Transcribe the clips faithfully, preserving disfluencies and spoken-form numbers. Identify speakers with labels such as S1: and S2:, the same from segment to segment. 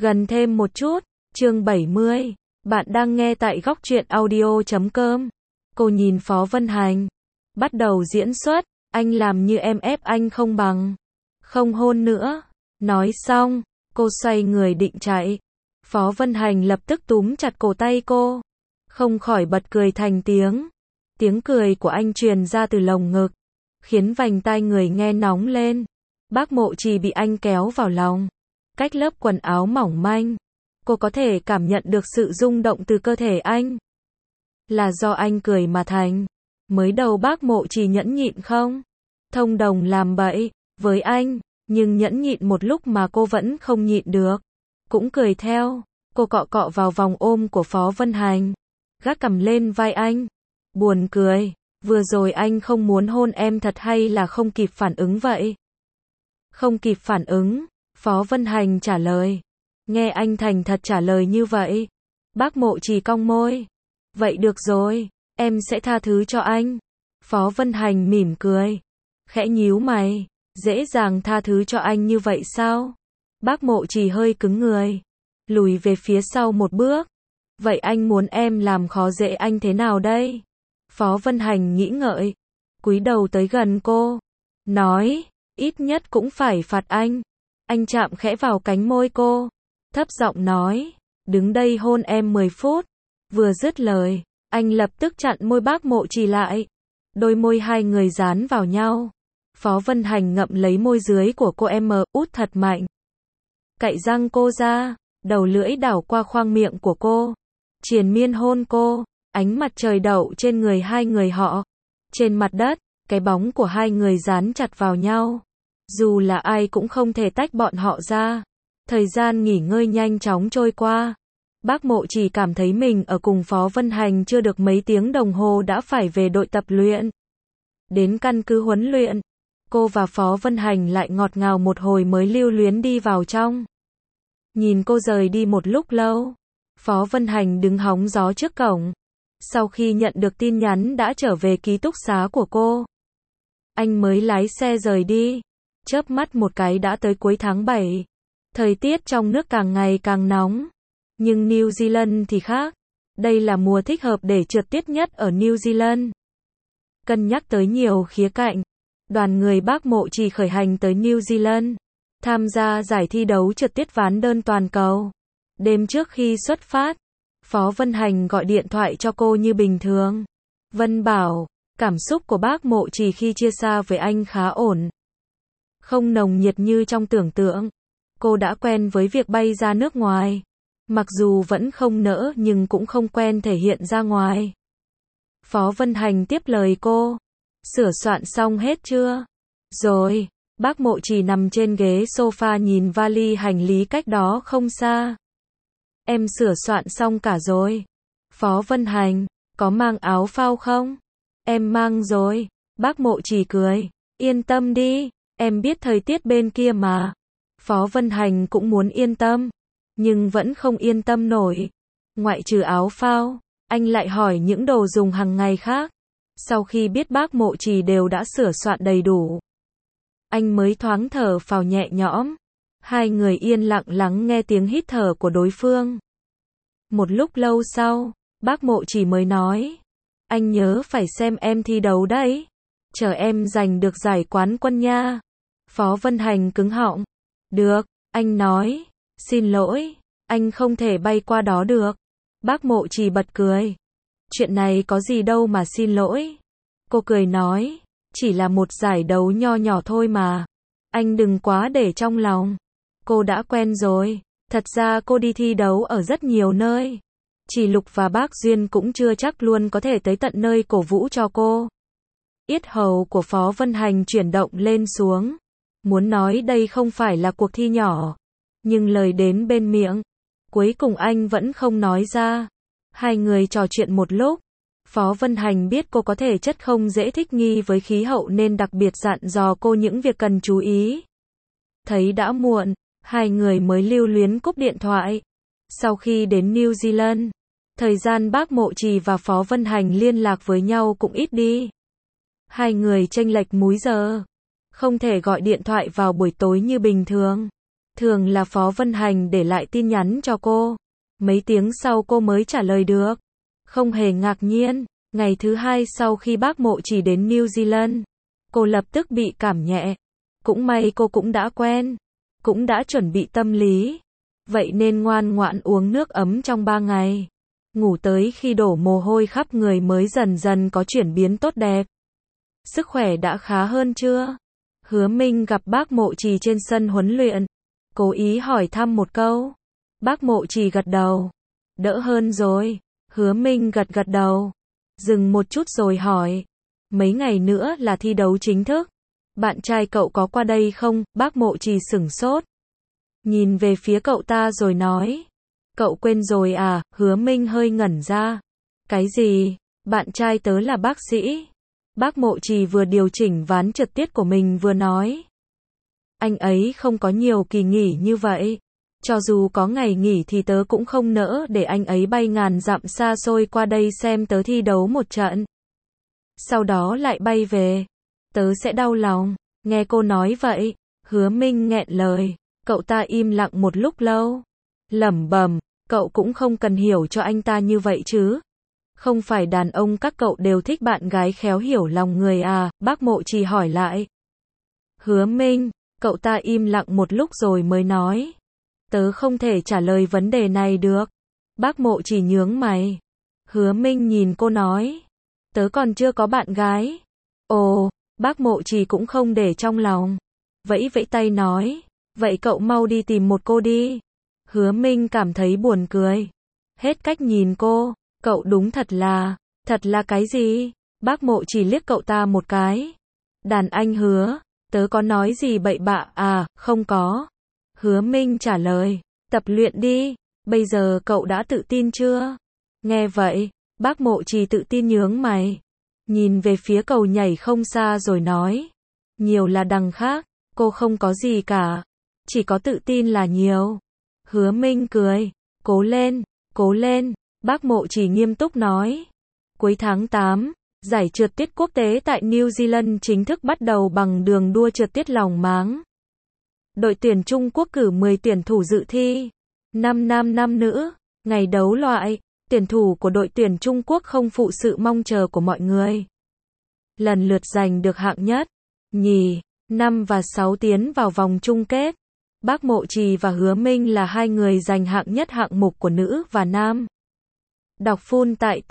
S1: Gần thêm một chút, chương bảy mươi. Bạn đang nghe tại góc truyện audio chấm com. Cô nhìn Phó Vân Hành. Bắt đầu diễn xuất, anh làm như em ép anh không bằng. Không hôn nữa. Nói xong, cô xoay người định chạy. Phó Vân Hành lập tức túm chặt cổ tay cô. Không khỏi bật cười thành tiếng. Tiếng cười của anh truyền ra từ lồng ngực, khiến vành tai người nghe nóng lên. Bác Mộ Trì bị anh kéo vào lòng. Cách lớp quần áo mỏng manh, cô có thể cảm nhận được sự rung động từ cơ thể anh. Là do anh cười mà thành. Mới đầu bác Mộ Trì nhẫn nhịn không thông đồng làm bậy với anh, nhưng nhẫn nhịn một lúc mà cô vẫn không nhịn được, cũng cười theo. Cô cọ cọ vào vòng ôm của Phó Vân Hành, gác cằm lên vai anh. Buồn cười, vừa rồi anh không muốn hôn em thật hay là không kịp phản ứng vậy? Không kịp phản ứng, Phó Vân Hành trả lời. Nghe anh thành thật trả lời như vậy, bác Mộ Trì cong môi. Vậy được rồi, em sẽ tha thứ cho anh. Phó Vân Hành mỉm cười, khẽ nhíu mày. Dễ dàng tha thứ cho anh như vậy sao? Bác Mộ Trì hơi cứng người, lùi về phía sau một bước. Vậy anh muốn em làm khó dễ anh thế nào đây? Phó Vân Hành nghĩ ngợi, cúi đầu tới gần cô, nói, ít nhất cũng phải phạt anh. Anh chạm khẽ vào cánh môi cô, thấp giọng nói, đứng đây hôn em mười phút. Vừa dứt lời, anh lập tức chặn môi bác Mộ Trì lại. Đôi môi hai người dán vào nhau. Phó Vân Hành ngậm lấy môi dưới của cô em út thật mạnh. Cạy răng cô ra, đầu lưỡi đảo qua khoang miệng của cô. Triền miên hôn cô, ánh mặt trời đậu trên người hai người họ. Trên mặt đất, cái bóng của hai người dán chặt vào nhau. Dù là ai cũng không thể tách bọn họ ra. Thời gian nghỉ ngơi nhanh chóng trôi qua. Bác Mộ Trì cảm thấy mình ở cùng Phó Vân Hành chưa được mấy tiếng đồng hồ đã phải về đội tập luyện. Đến căn cứ huấn luyện, cô và Phó Vân Hành lại ngọt ngào một hồi mới lưu luyến đi vào trong. Nhìn cô rời đi một lúc lâu, Phó Vân Hành đứng hóng gió trước cổng. Sau khi nhận được tin nhắn đã trở về ký túc xá của cô, anh mới lái xe rời đi. Chớp mắt một cái đã tới cuối tháng bảy. Thời tiết trong nước càng ngày càng nóng. Nhưng New Zealand thì khác. Đây là mùa thích hợp để trượt tuyết nhất ở New Zealand. Cân nhắc tới nhiều khía cạnh, đoàn người bác Mộ Trì khởi hành tới New Zealand, tham gia giải thi đấu trượt tuyết ván đơn toàn cầu. Đêm trước khi xuất phát, Phó Vân Hành gọi điện thoại cho cô như bình thường. Vân bảo, cảm xúc của bác Mộ Trì khi chia xa với anh khá ổn. Không nồng nhiệt như trong tưởng tượng. Cô đã quen với việc bay ra nước ngoài. Mặc dù vẫn không nỡ nhưng cũng không quen thể hiện ra ngoài. Phó Vân Hành tiếp lời cô. Sửa soạn xong hết chưa? Rồi. Bác Mộ Trì nằm trên ghế sofa nhìn vali hành lý cách đó không xa. Em sửa soạn xong cả rồi. Phó Vân Hành, có mang áo phao không? Em mang rồi. Bác Mộ Trì cười. Yên tâm đi, em biết thời tiết bên kia mà. Phó Vân Hành cũng muốn yên tâm, nhưng vẫn không yên tâm nổi. Ngoại trừ áo phao, anh lại hỏi những đồ dùng hàng ngày khác. Sau khi biết bác Mộ Trì đều đã sửa soạn đầy đủ, anh mới thoáng thở phào nhẹ nhõm. Hai người yên lặng lắng nghe tiếng hít thở của đối phương. Một lúc lâu sau, bác Mộ Trì mới nói, anh nhớ phải xem em thi đấu đấy. Chờ em giành được giải quán quân nha. Phó Vân Hành cứng họng. Được, anh nói. Xin lỗi, anh không thể bay qua đó được. Bác Mộ Trì bật cười. Chuyện này có gì đâu mà xin lỗi. Cô cười nói, chỉ là một giải đấu nho nhỏ thôi mà. Anh đừng quá để trong lòng. Cô đã quen rồi. Thật ra cô đi thi đấu ở rất nhiều nơi. Chỉ Lục và bác Duyên cũng chưa chắc luôn có thể tới tận nơi cổ vũ cho cô. Yết hầu của Phó Vân Hành chuyển động lên xuống. Muốn nói đây không phải là cuộc thi nhỏ. Nhưng lời đến bên miệng, cuối cùng anh vẫn không nói ra. Hai người trò chuyện một lúc. Phó Vân Hành biết cô có thể chất không dễ thích nghi với khí hậu nên đặc biệt dặn dò cô những việc cần chú ý. Thấy đã muộn, hai người mới lưu luyến cúp điện thoại. Sau khi đến New Zealand, thời gian bác Mộ Trì và Phó Vân Hành liên lạc với nhau cũng ít đi. Hai người chênh lệch múi giờ, không thể gọi điện thoại vào buổi tối như bình thường. Thường là Phó Vân Hành để lại tin nhắn cho cô. Mấy tiếng sau cô mới trả lời được. Không hề ngạc nhiên, ngày thứ hai sau khi bác Mộ Chỉ đến New Zealand, cô lập tức bị cảm nhẹ. Cũng may cô cũng đã quen, cũng đã chuẩn bị tâm lý. Vậy nên ngoan ngoãn uống nước ấm trong ba ngày. Ngủ tới khi đổ mồ hôi khắp người mới dần dần có chuyển biến tốt đẹp. Sức khỏe đã khá hơn chưa? Hứa Minh gặp bác Mộ Chỉ trên sân huấn luyện. Cố ý hỏi thăm một câu. Bác Mộ Chỉ gật đầu. Đỡ hơn rồi. Hứa Minh gật gật đầu. Dừng một chút rồi hỏi. Mấy ngày nữa là thi đấu chính thức. Bạn trai cậu có qua đây không? Bác Mộ Chỉ sửng sốt. Nhìn về phía cậu ta rồi nói. Cậu quên rồi à? Hứa Minh hơi ngẩn ra. Cái gì? Bạn trai tớ là bác sĩ. Bác Mộ Chỉ vừa điều chỉnh ván trượt tiết của mình vừa nói. Anh ấy không có nhiều kỳ nghỉ như vậy. Cho dù có ngày nghỉ thì tớ cũng không nỡ để anh ấy bay ngàn dặm xa xôi qua đây xem tớ thi đấu một trận. Sau đó lại bay về. Tớ sẽ đau lòng. Nghe cô nói vậy, Hứa Minh nghẹn lời. Cậu ta im lặng một lúc lâu. Lẩm bẩm, cậu cũng không cần hiểu cho anh ta như vậy chứ. Không phải đàn ông các cậu đều thích bạn gái khéo hiểu lòng người à? Bác Mộ Chỉ hỏi lại. Hứa Minh, cậu ta im lặng một lúc rồi mới nói. Tớ không thể trả lời vấn đề này được. Bác Mộ Chỉ nhướng mày. Hứa Minh nhìn cô nói. Tớ còn chưa có bạn gái. Ồ, bác Mộ Chỉ cũng không để trong lòng. Vẫy vẫy tay nói. Vậy cậu mau đi tìm một cô đi. Hứa Minh cảm thấy buồn cười. Hết cách nhìn cô. Cậu đúng thật là. Thật là cái gì? Bác Mộ Chỉ liếc cậu ta một cái. Đàn anh Hứa. Tớ có nói gì bậy bạ à? Không có. Hứa Minh trả lời. Tập luyện đi. Bây giờ cậu đã tự tin chưa? Nghe vậy, bác Mộ Chỉ tự tin nhướng mày. Nhìn về phía cầu nhảy không xa rồi nói. Nhiều là đằng khác. Cô không có gì cả. Chỉ có tự tin là nhiều. Hứa Minh cười. Cố lên, cố lên. Bác Mộ Chỉ nghiêm túc nói. Cuối tháng tám, giải trượt tuyết quốc tế tại New Zealand chính thức bắt đầu bằng đường đua trượt tuyết lòng máng. Đội tuyển Trung Quốc cử mười tuyển thủ dự thi. năm nam năm nữ. Ngày đấu loại, tuyển thủ của đội tuyển Trung Quốc không phụ sự mong chờ của mọi người. Lần lượt giành được hạng nhất, nhì, năm và sáu tiến vào vòng chung kết. Bác Mộ Chỉ và Hứa Minh là hai người giành hạng nhất hạng mục của nữ và nam. Đọc full tại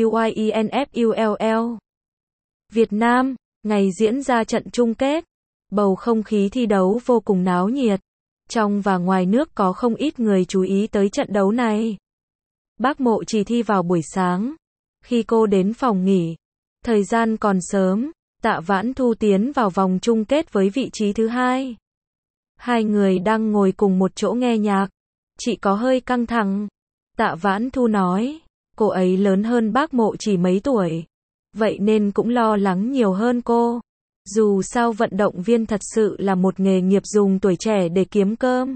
S1: TRUYINFULL. Việt Nam, ngày diễn ra trận chung kết. Bầu không khí thi đấu vô cùng náo nhiệt. Trong và ngoài nước có không ít người chú ý tới trận đấu này. Bác Mộ Chỉ thi vào buổi sáng. Khi cô đến phòng nghỉ, thời gian còn sớm, Tạ Vãn Thu tiến vào vòng chung kết với vị trí thứ hai. Hai người đang ngồi cùng một chỗ nghe nhạc. Chị có hơi căng thẳng. Tạ Vãn Thu nói. Cô ấy lớn hơn bác Mộ Chỉ mấy tuổi. Vậy nên cũng lo lắng nhiều hơn cô. Dù sao vận động viên thật sự là một nghề nghiệp dùng tuổi trẻ để kiếm cơm.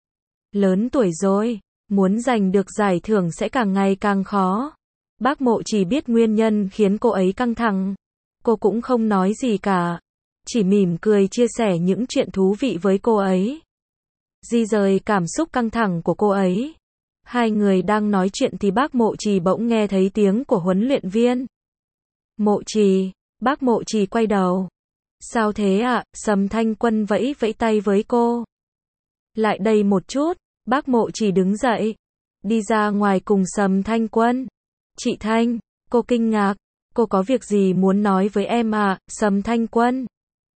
S1: Lớn tuổi rồi, muốn giành được giải thưởng sẽ càng ngày càng khó. Bác Mộ Chỉ biết nguyên nhân khiến cô ấy căng thẳng. Cô cũng không nói gì cả. Chỉ mỉm cười chia sẻ những chuyện thú vị với cô ấy. Di rời cảm xúc căng thẳng của cô ấy. Hai người đang nói chuyện thì bác Mộ Chỉ bỗng nghe thấy tiếng của huấn luyện viên. Mộ Chỉ, bác Mộ Chỉ quay đầu. Sao thế ạ? À? Sầm Thanh Quân vẫy vẫy tay với cô. Lại đây một chút, bác Mộ Chỉ đứng dậy. Đi ra ngoài cùng Sầm Thanh Quân. Chị Thanh, cô kinh ngạc. Cô có việc gì muốn nói với em à? Sầm Thanh Quân.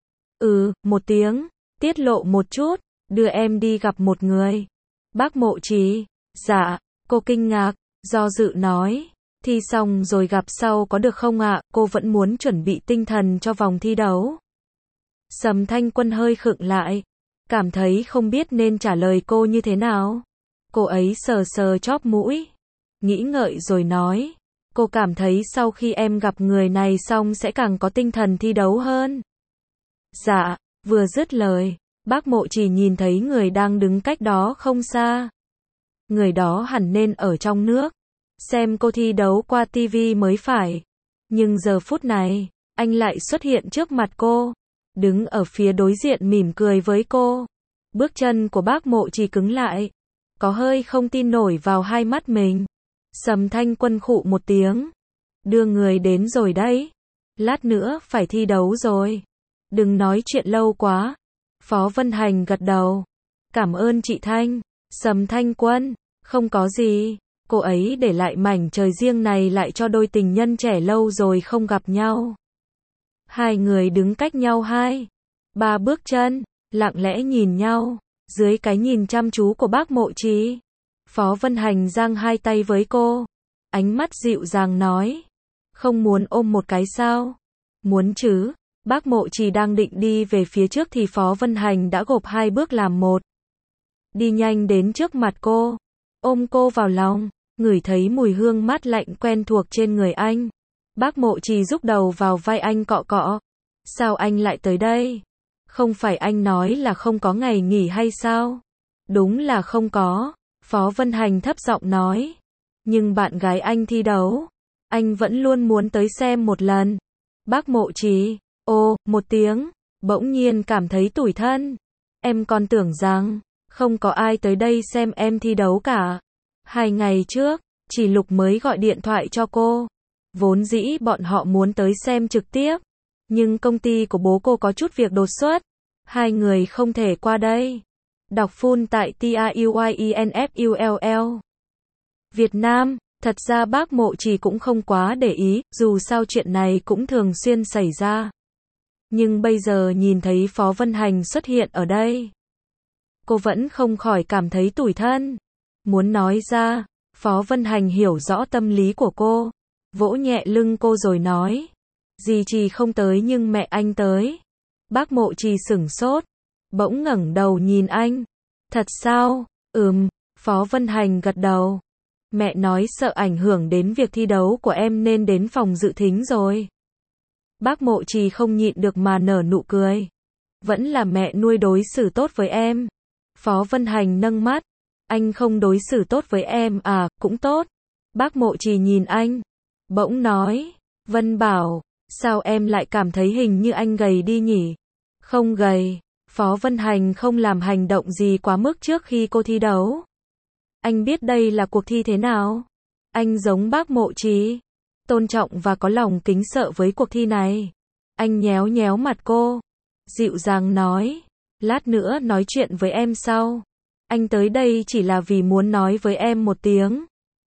S1: Ừ, một tiếng, tiết lộ một chút, đưa em đi gặp một người. Bác Mộ Chỉ. Dạ, cô kinh ngạc, do dự nói. Thi xong rồi gặp sau có được không ạ? À? Cô vẫn muốn chuẩn bị tinh thần cho vòng thi đấu. Sầm Thanh Quân hơi khựng lại. Cảm thấy không biết nên trả lời cô như thế nào. Cô ấy sờ sờ chóp mũi. Nghĩ ngợi rồi nói. Cô cảm thấy sau khi em gặp người này xong sẽ càng có tinh thần thi đấu hơn. Dạ, vừa dứt lời, bác Mộ Chỉ nhìn thấy người đang đứng cách đó không xa. Người đó hẳn nên ở trong nước. Xem cô thi đấu qua tivi mới phải. Nhưng giờ phút này, anh lại xuất hiện trước mặt cô. Đứng ở phía đối diện mỉm cười với cô. Bước chân của bác Mộ Trì cứng lại, có hơi không tin nổi vào hai mắt mình. Sầm Thanh Quân khụ một tiếng. Đưa người đến rồi đấy. Lát nữa phải thi đấu rồi. Đừng nói chuyện lâu quá. Phó Vân Hành gật đầu. Cảm ơn chị Thanh. Sầm Thanh Quân. Không có gì. Cô ấy để lại mảnh trời riêng này lại cho đôi tình nhân trẻ lâu rồi không gặp nhau. Hai người đứng cách nhau hai, ba bước chân, lặng lẽ nhìn nhau. Dưới cái nhìn chăm chú của bác Mộ Trì, Phó Vân Hành giang hai tay với cô. Ánh mắt dịu dàng nói. Không muốn ôm một cái sao? Muốn chứ. Bác Mộ Trì đang định đi về phía trước thì Phó Vân Hành đã gộp hai bước làm một. Đi nhanh đến trước mặt cô. Ôm cô vào lòng. Ngửi thấy mùi hương mát lạnh quen thuộc trên người anh. Bác Mộ Trì rúc đầu vào vai anh cọ cọ. Sao anh lại tới đây? Không phải anh nói là không có ngày nghỉ hay sao? Đúng là không có. Phó Vân Hành thấp giọng nói. Nhưng bạn gái anh thi đấu. Anh vẫn luôn muốn tới xem một lần. Bác Mộ Trì, ô, một tiếng, bỗng nhiên cảm thấy tủi thân. Em còn tưởng rằng, không có ai tới đây xem em thi đấu cả. Hai ngày trước, Chỉ Lục mới gọi điện thoại cho cô. Vốn dĩ bọn họ muốn tới xem trực tiếp. Nhưng công ty của bố cô có chút việc đột xuất. Hai người không thể qua đây. Đọc full tại T R U Y E N F U L L. Việt Nam, thật ra bác Mộ Trì cũng không quá để ý, dù sao chuyện này cũng thường xuyên xảy ra. Nhưng bây giờ nhìn thấy Phó Vân Hành xuất hiện ở đây, cô vẫn không khỏi cảm thấy tủi thân. Muốn nói ra, Phó Vân Hành hiểu rõ tâm lý của cô, vỗ nhẹ lưng cô rồi nói. Dì Trì không tới nhưng mẹ anh tới. Bác Mộ Trì sửng sốt, bỗng ngẩng đầu nhìn anh. Thật sao? Ừm, Phó Vân Hành gật đầu. Mẹ nói sợ ảnh hưởng đến việc thi đấu của em nên đến phòng dự thính rồi. Bác Mộ Trì không nhịn được mà nở nụ cười. Vẫn là mẹ nuôi đối xử tốt với em. Phó Vân Hành nâng mắt. Anh không đối xử tốt với em à, cũng tốt. Bác Mộ Trì nhìn anh, bỗng nói. Vân Bảo, sao em lại cảm thấy hình như anh gầy đi nhỉ? Không gầy. Phó Vân Hành không làm hành động gì quá mức trước khi cô thi đấu. Anh biết đây là cuộc thi thế nào. Anh giống bác Mộ Trì, tôn trọng và có lòng kính sợ với cuộc thi này. Anh nhéo nhéo mặt cô, dịu dàng nói. Lát nữa nói chuyện với em sau. Anh tới đây chỉ là vì muốn nói với em một tiếng.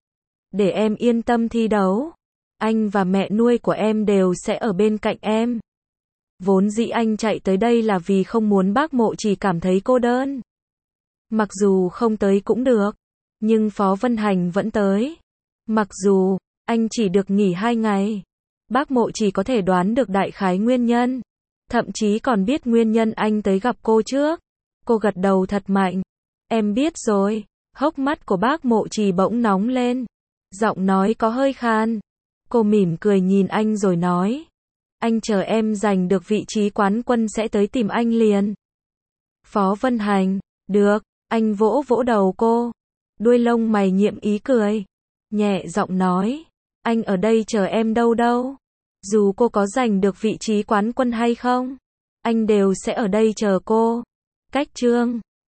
S1: Để em yên tâm thi đấu. Anh và mẹ nuôi của em đều sẽ ở bên cạnh em. Vốn dĩ anh chạy tới đây là vì không muốn bác Mộ Trì cảm thấy cô đơn. Mặc dù không tới cũng được. Nhưng Phó Vân Hành vẫn tới. Mặc dù anh chỉ được nghỉ hai ngày. Bác Mộ Trì có thể đoán được đại khái nguyên nhân. Thậm chí còn biết nguyên nhân anh tới gặp cô trước. Cô gật đầu thật mạnh. Em biết rồi. Hốc mắt của bác Mộ Trì bỗng nóng lên. Giọng nói có hơi khan. Cô mỉm cười nhìn anh rồi nói. Anh chờ em giành được vị trí quán quân sẽ tới tìm anh liền. Phó Vân Hành, được, anh vỗ vỗ đầu cô. Đuôi lông mày nhiệm ý cười. Nhẹ giọng nói. Anh ở đây chờ em đâu đâu. Dù cô có giành được vị trí quán quân hay không, anh đều sẽ ở đây chờ cô. Cách chương